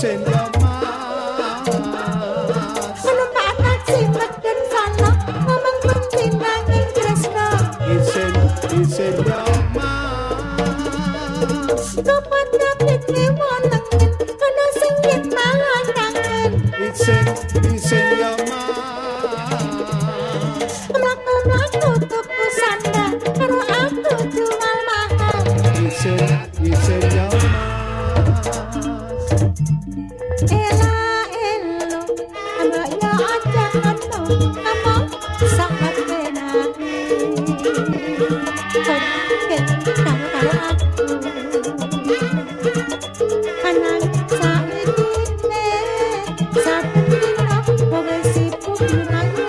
isin yo mas Ono panak sing medhen sana ngomong penting nanging tresno isin yo mas Dapat kliwonengin ono sing yen mangan kangen isin yo mas Mlaku-mlaku tuku sandal karo aku jual mahal isin yo mas Ela elo ambak ya aja ngono among sangat penak karo aku Anang saiki ne saben dina kowe sibuk ngirayu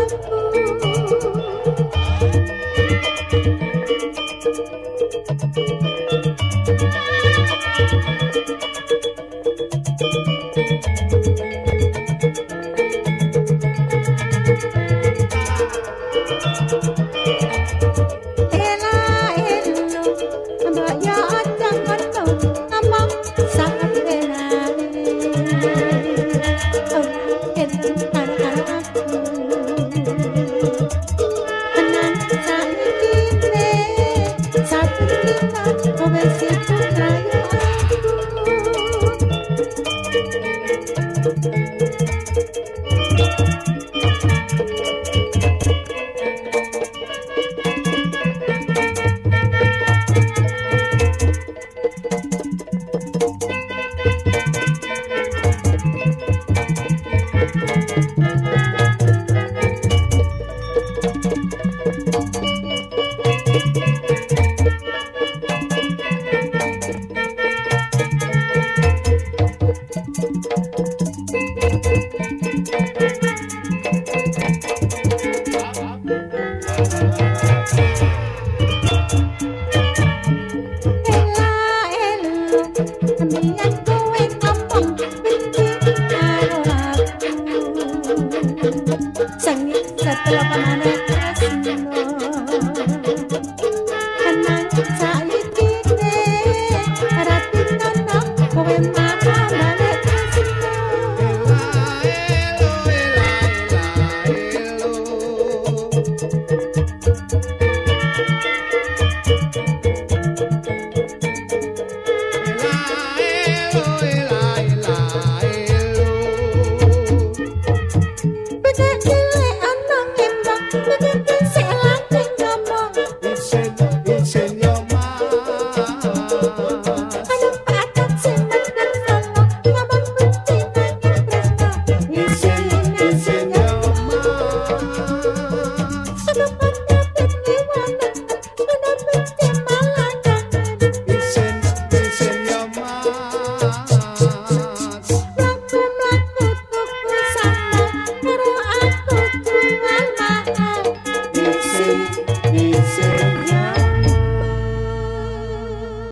Ela elo ambak ya aja ngono among sangat penak karo aku Anang saiki ne saben dina kowe sibuk ngirayu Ela elo ambiyen kowe ngomong benci karo aku sengit setelah pamane tresno Anang saiki ne rati nono kowe malah balik tresno